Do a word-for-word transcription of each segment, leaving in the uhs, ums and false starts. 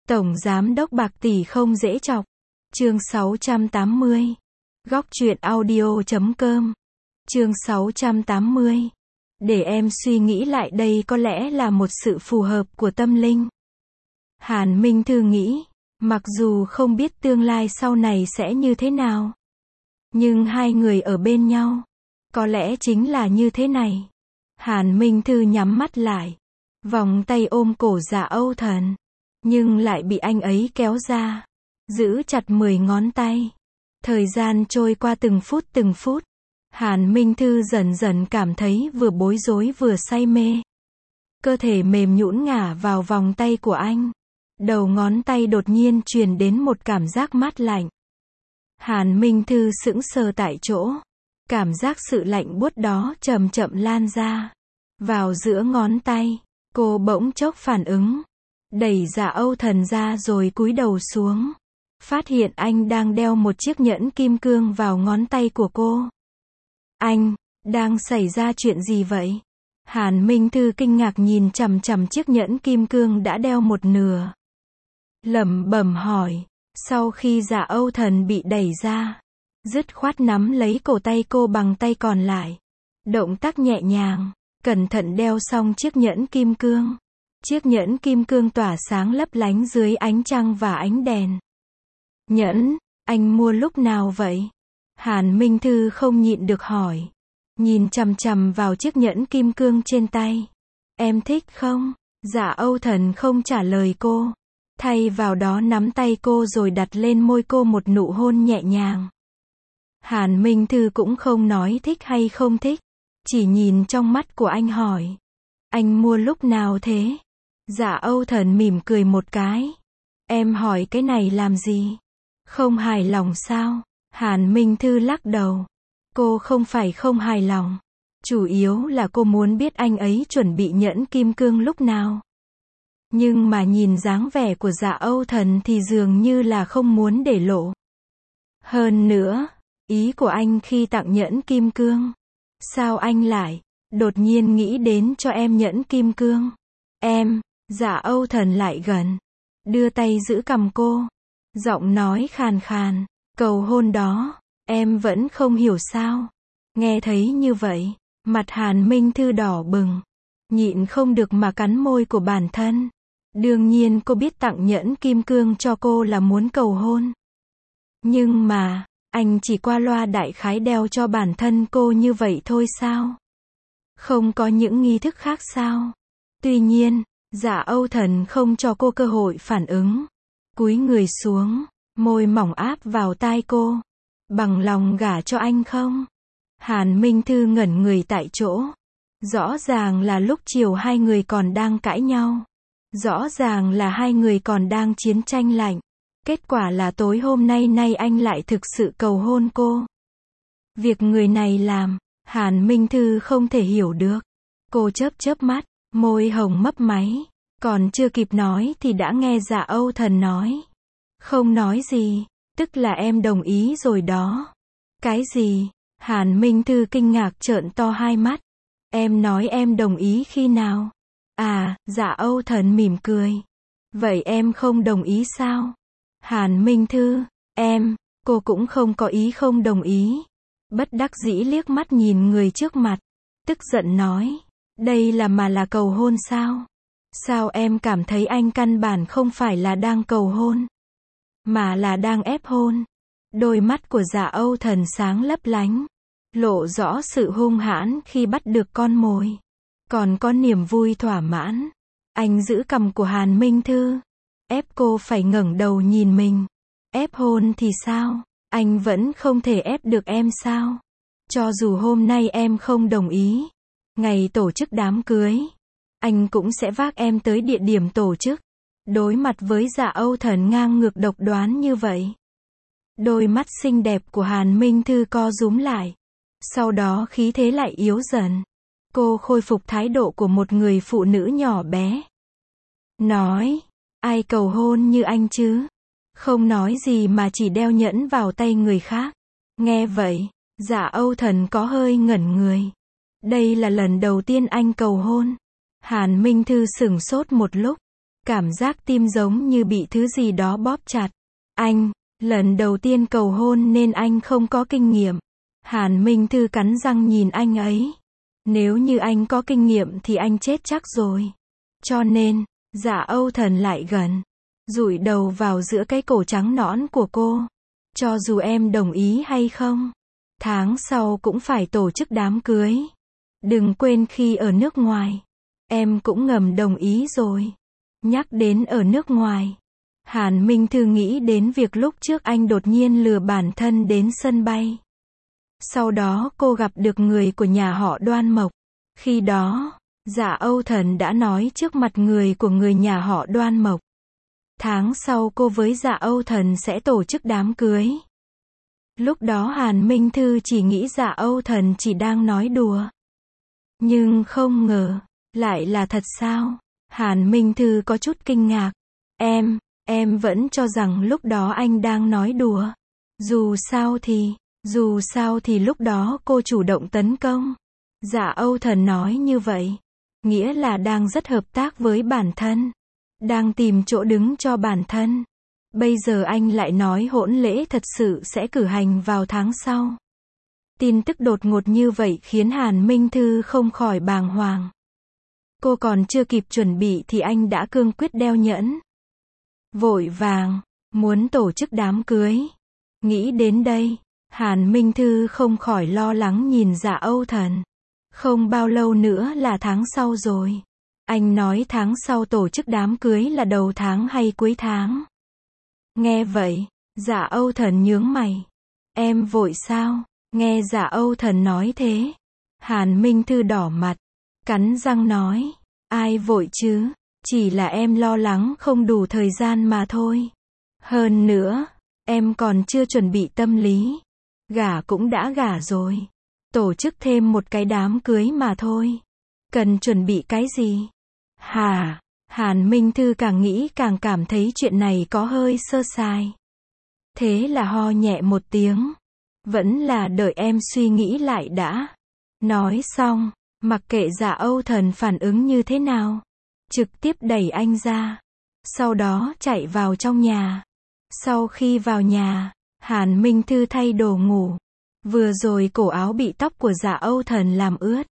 Tổng giám đốc bạc tỷ không dễ chọc. Chương sáu trăm tám mươi. Góc truyện audio chấm com. Chương sáu trăm tám mươi. Để em suy nghĩ lại, đây có lẽ là một sự phù hợp của tâm linh. Hàn Minh Thư nghĩ, mặc dù không biết tương lai sau này sẽ như thế nào, nhưng hai người ở bên nhau, có lẽ chính là như thế này. Hàn Minh Thư nhắm mắt lại, vòng tay ôm cổ Dạ Âu Thần, nhưng lại bị anh ấy kéo ra, giữ chặt mười ngón tay. Thời gian trôi qua từng phút từng phút. Hàn Minh Thư dần dần cảm thấy vừa bối rối vừa say mê. Cơ thể mềm nhũn ngả vào vòng tay của anh. Đầu ngón tay đột nhiên truyền đến một cảm giác mát lạnh. Hàn Minh Thư sững sờ tại chỗ. Cảm giác sự lạnh buốt đó chậm chậm lan ra vào giữa ngón tay. Cô bỗng chốc phản ứng, đẩy Dạ Âu Thần ra rồi cúi đầu xuống. Phát hiện anh đang đeo một chiếc nhẫn kim cương vào ngón tay của cô. Anh, đang xảy ra chuyện gì vậy? Hàn Minh Thư kinh ngạc nhìn chằm chằm chiếc nhẫn kim cương đã đeo một nửa. Lẩm bẩm hỏi. Sau khi Dạ Âu Thần bị đẩy ra, dứt khoát nắm lấy cổ tay cô bằng tay còn lại. Động tác nhẹ nhàng, cẩn thận đeo xong chiếc nhẫn kim cương. Chiếc nhẫn kim cương tỏa sáng lấp lánh dưới ánh trăng và ánh đèn. Nhẫn, anh mua lúc nào vậy? Hàn Minh Thư không nhịn được hỏi. Nhìn chằm chằm vào chiếc nhẫn kim cương trên tay. Em thích không? Dạ Âu Thần không trả lời cô. Thay vào đó nắm tay cô rồi đặt lên môi cô một nụ hôn nhẹ nhàng. Hàn Minh Thư cũng không nói thích hay không thích. Chỉ nhìn trong mắt của anh hỏi. Anh mua lúc nào thế? Dạ Âu Thần mỉm cười một cái. Em hỏi cái này làm gì? Không hài lòng sao? Hàn Minh Thư lắc đầu. Cô không phải không hài lòng. Chủ yếu là cô muốn biết anh ấy chuẩn bị nhẫn kim cương lúc nào. Nhưng mà nhìn dáng vẻ của Dạ Âu Thần thì dường như là không muốn để lộ. Hơn nữa, ý của anh khi tặng nhẫn kim cương. Sao anh lại đột nhiên nghĩ đến cho em nhẫn kim cương? Em, Dạ Âu Thần lại gần, đưa tay giữ cằm cô. Giọng nói khàn khàn, cầu hôn đó, em vẫn không hiểu sao? Nghe thấy như vậy, mặt Hàn Minh Thư đỏ bừng, nhịn không được mà cắn môi của bản thân. Đương nhiên cô biết tặng nhẫn kim cương cho cô là muốn cầu hôn. Nhưng mà, anh chỉ qua loa đại khái đeo cho bản thân cô như vậy thôi sao? Không có những nghi thức khác sao? Tuy nhiên, Dạ Âu Thần không cho cô cơ hội phản ứng. Cúi người xuống, môi mỏng áp vào tai cô. Bằng lòng gả cho anh không? Hàn Minh Thư ngẩn người tại chỗ. Rõ ràng là lúc chiều hai người còn đang cãi nhau. Rõ ràng là hai người còn đang chiến tranh lạnh. Kết quả là tối hôm nay nay anh lại thực sự cầu hôn cô. Việc người này làm, Hàn Minh Thư không thể hiểu được. Cô chớp chớp mắt, môi hồng mấp máy. Còn chưa kịp nói thì đã nghe Dạ Âu Thần nói. Không nói gì, tức là em đồng ý rồi đó. Cái gì? Hàn Minh Thư kinh ngạc trợn to hai mắt. Em nói em đồng ý khi nào? À, Dạ Âu Thần mỉm cười. Vậy em không đồng ý sao? Hàn Minh Thư, em, cô cũng không có ý không đồng ý. Bất đắc dĩ liếc mắt nhìn người trước mặt. Tức giận nói. Đây là mà là cầu hôn sao? Sao em cảm thấy anh căn bản không phải là đang cầu hôn, mà là đang ép hôn? Đôi mắt của Dạ Âu Thần sáng lấp lánh, lộ rõ sự hung hãn khi bắt được con mồi. Còn có niềm vui thỏa mãn. Anh giữ cằm của Hàn Minh Thư, ép cô phải ngẩng đầu nhìn mình. Ép hôn thì sao? Anh vẫn không thể ép được em sao? Cho dù hôm nay em không đồng ý, ngày tổ chức đám cưới, anh cũng sẽ vác em tới địa điểm tổ chức. Đối mặt với Dạ Âu Thần ngang ngược độc đoán như vậy, đôi mắt xinh đẹp của Hàn Minh Thư co rúm lại. Sau đó khí thế lại yếu dần. Cô khôi phục thái độ của một người phụ nữ nhỏ bé. Nói, ai cầu hôn như anh chứ? Không nói gì mà chỉ đeo nhẫn vào tay người khác. Nghe vậy, Dạ Âu Thần có hơi ngẩn người. Đây là lần đầu tiên anh cầu hôn. Hàn Minh Thư sửng sốt một lúc. Cảm giác tim giống như bị thứ gì đó bóp chặt. Anh, lần đầu tiên cầu hôn nên anh không có kinh nghiệm. Hàn Minh Thư cắn răng nhìn anh ấy. Nếu như anh có kinh nghiệm thì anh chết chắc rồi. Cho nên, Dạ Âu Thần lại gần, dụi đầu vào giữa cái cổ trắng nõn của cô. Cho dù em đồng ý hay không, tháng sau cũng phải tổ chức đám cưới. Đừng quên khi ở nước ngoài, em cũng ngầm đồng ý rồi. Nhắc đến ở nước ngoài, Hàn Minh Thư nghĩ đến việc lúc trước anh đột nhiên lừa bản thân đến sân bay. Sau đó cô gặp được người của nhà họ Đoan Mộc. Khi đó, Dạ Âu Thần đã nói trước mặt người của người nhà họ Đoan Mộc. Tháng sau cô với Dạ Âu Thần sẽ tổ chức đám cưới. Lúc đó Hàn Minh Thư chỉ nghĩ Dạ Âu Thần chỉ đang nói đùa. Nhưng không ngờ, lại là thật sao? Hàn Minh Thư có chút kinh ngạc. Em, em vẫn cho rằng lúc đó anh đang nói đùa. Dù sao thì, dù sao thì lúc đó cô chủ động tấn công. Dạ Âu Thần nói như vậy, nghĩa là đang rất hợp tác với bản thân. Đang tìm chỗ đứng cho bản thân. Bây giờ anh lại nói hôn lễ thật sự sẽ cử hành vào tháng sau. Tin tức đột ngột như vậy khiến Hàn Minh Thư không khỏi bàng hoàng. Cô còn chưa kịp chuẩn bị thì anh đã cương quyết đeo nhẫn. Vội vàng, muốn tổ chức đám cưới. Nghĩ đến đây, Hàn Minh Thư không khỏi lo lắng nhìn Dạ Âu Thần. Không bao lâu nữa là tháng sau rồi. Anh nói tháng sau tổ chức đám cưới là đầu tháng hay cuối tháng? Nghe vậy, Dạ Âu Thần nhướng mày. Em vội sao? Nghe Dạ Âu Thần nói thế, Hàn Minh Thư đỏ mặt, cắn răng nói, ai vội chứ, chỉ là em lo lắng không đủ thời gian mà thôi. Hơn nữa, em còn chưa chuẩn bị tâm lý. Gả cũng đã gả rồi. Tổ chức thêm một cái đám cưới mà thôi. Cần chuẩn bị cái gì? Hà, Hàn Minh Thư càng nghĩ càng cảm thấy chuyện này có hơi sơ sài. Thế là ho nhẹ một tiếng. Vẫn là đợi em suy nghĩ lại đã. Nói xong, mặc kệ Dạ Âu Thần phản ứng như thế nào, trực tiếp đẩy anh ra. Sau đó chạy vào trong nhà. Sau khi vào nhà, Hàn Minh Thư thay đồ ngủ. Vừa rồi cổ áo bị tóc của Dạ Âu Thần làm ướt.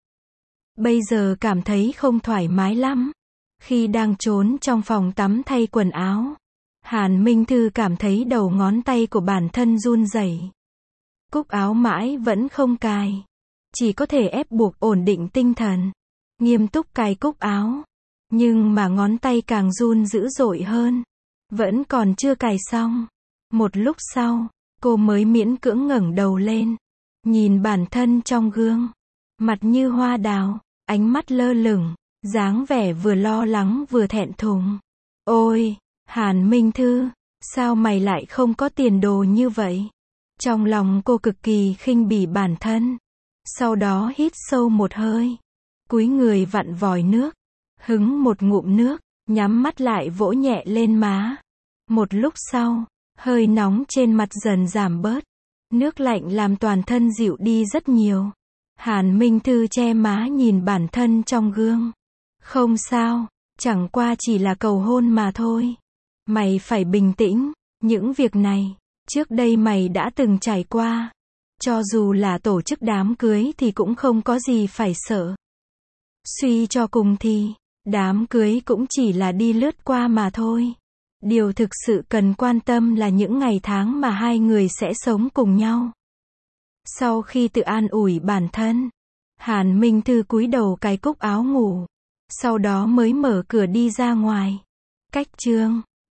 Bây giờ cảm thấy không thoải mái lắm. Khi đang trốn trong phòng tắm thay quần áo, Hàn Minh Thư cảm thấy đầu ngón tay của bản thân run rẩy. Cúc áo mãi vẫn không cài. Chỉ có thể ép buộc ổn định tinh thần. Nghiêm túc cài cúc áo. Nhưng mà ngón tay càng run dữ dội hơn. Vẫn còn chưa cài xong. Một lúc sau, cô mới miễn cưỡng ngẩng đầu lên. Nhìn bản thân trong gương. Mặt như hoa đào, ánh mắt lơ lửng, dáng vẻ vừa lo lắng vừa thẹn thùng. Ôi, Hàn Minh Thư, sao mày lại không có tiền đồ như vậy? Trong lòng cô cực kỳ khinh bỉ bản thân. Sau đó hít sâu một hơi. Cúi người vặn vòi nước. Hứng một ngụm nước, nhắm mắt lại vỗ nhẹ lên má. Một lúc sau, hơi nóng trên mặt dần giảm bớt. Nước lạnh làm toàn thân dịu đi rất nhiều. Hàn Minh Thư che má nhìn bản thân trong gương. Không sao, chẳng qua chỉ là cầu hôn mà thôi. Mày phải bình tĩnh, những việc này, trước đây mày đã từng trải qua. Cho dù là tổ chức đám cưới thì cũng không có gì phải sợ. Suy cho cùng thì, đám cưới cũng chỉ là đi lướt qua mà thôi. Điều thực sự cần quan tâm là những ngày tháng mà hai người sẽ sống cùng nhau. Sau khi tự an ủi bản thân, Hàn Minh Thư cúi đầu cài cúc áo ngủ. Sau đó mới mở cửa đi ra ngoài. Cách chương